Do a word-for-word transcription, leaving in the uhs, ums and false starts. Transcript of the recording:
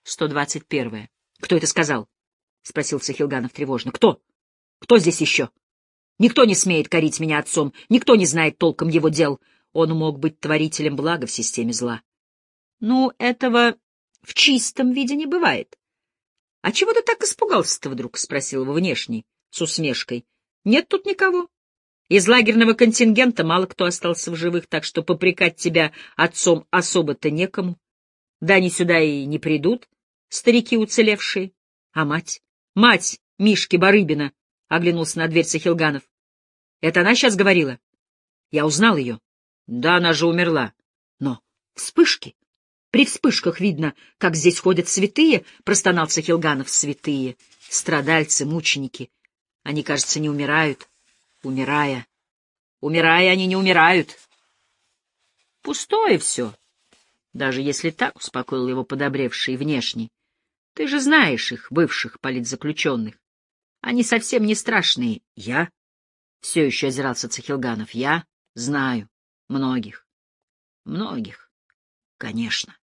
сто двадцать первое. — Кто это сказал? — спросил Сахилганов тревожно. — Кто? Кто здесь еще? Никто не смеет корить меня отцом, никто не знает толком его дел. Он мог быть творителем блага в системе зла. — Ну, этого в чистом виде не бывает. — А чего ты так испугался-то вдруг? — спросил его внешний, с усмешкой. — Нет тут никого. Из лагерного контингента мало кто остался в живых, так что попрекать тебя отцом особо-то некому. Да они сюда и не придут, старики уцелевшие. А мать? Мать Мишки Барыбина, — оглянулся на дверь Сахилганов. — Это она сейчас говорила? Я узнал ее. Да, она же умерла. Но вспышки. При вспышках видно, как здесь ходят святые, — простонал Сахилганов. Святые, страдальцы, мученики. Они, кажется, не умирают. Умирая. Умирая, они не умирают. Пустое все. Даже если так, — успокоил его подобревший внешний. Ты же знаешь их, бывших политзаключенных. Они совсем не страшные. Я? Все еще озирался Цахилганов. Я знаю многих. Многих, конечно.